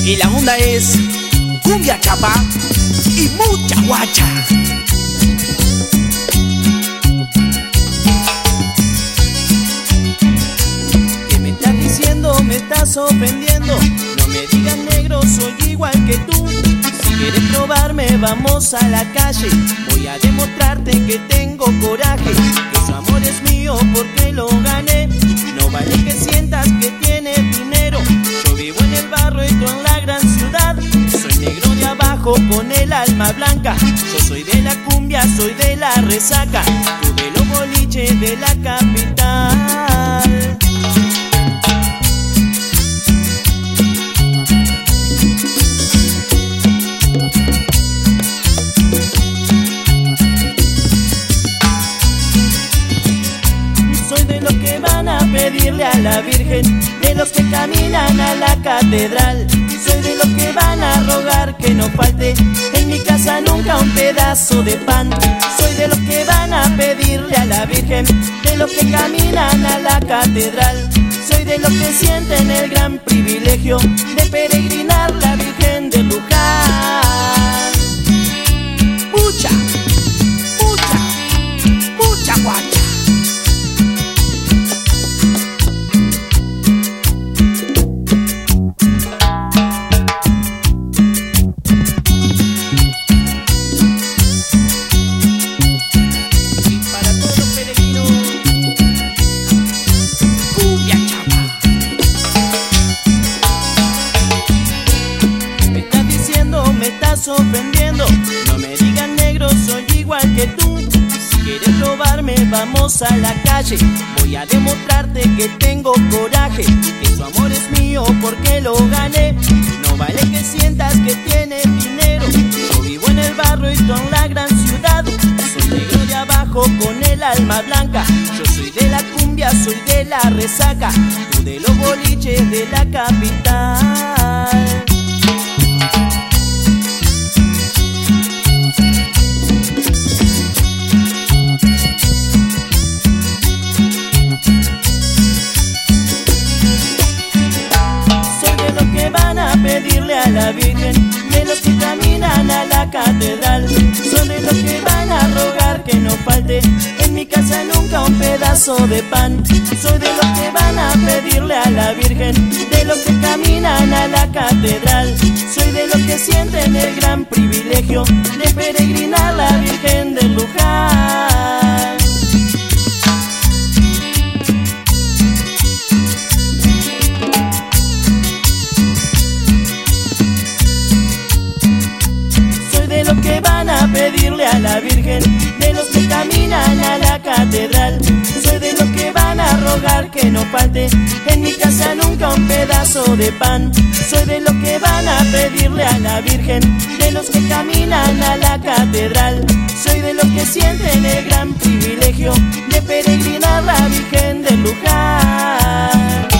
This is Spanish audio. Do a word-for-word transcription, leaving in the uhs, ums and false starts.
Y la onda es cumbia chapa y mucha guacha. ¿Qué me estás diciendo? Me estás ofendiendo. No me digas negro, soy igual que tú. Si quieres probarme, vamos a la calle. Voy a demostrarte que tengo coraje, que su amor es mío porque lo gané. No vale que sientas que tienes dinero. Yo vivo en el barrio y tú en la gran ciudad. Soy negro de abajo con el alma blanca. Yo soy de la cumbia, soy de la resaca. Tú de los boliches de la capital. Soy de los que van a pedirle a la Virgen, de los que caminan a la catedral. Soy de los que van a rogar que no falte en mi casa nunca un pedazo de pan. Soy de los que van a pedirle a la Virgen, de los que caminan a la catedral. Soy de los que sienten el gran privilegio de peregrinar la Virgen de Luján. Mucha, mucha, mucha guacha. Ofendiendo, no me digas negro, soy igual que tú. Si quieres probarme, vamos a la calle. Voy a demostrarte que tengo coraje, que su amor es mío porque lo gané. No vale que sientas que tienes dinero. Yo vivo en el barrio y tú en la gran ciudad. Soy negro de abajo con el alma blanca. Yo soy de la cumbia, soy de la resaca. Tú de los boliches de la capital. Pedirle a la Virgen, de los que caminan a la catedral. Son de los que van a rogar que no falte en mi casa nunca un pedazo de pan. Soy de los que van a pedirle a la Virgen, de los que caminan a la catedral. Soy de los que sienten el gran privilegio de peregrinar la Virgen de Luján. Que van a pedirle a la Virgen, de los que caminan a la catedral. Soy de los que van a rogar que no falte en mi casa nunca un pedazo de pan. Soy de los que van a pedirle a la Virgen, de los que caminan a la catedral. Soy de los que sienten el gran privilegio de peregrinar la Virgen de Luján.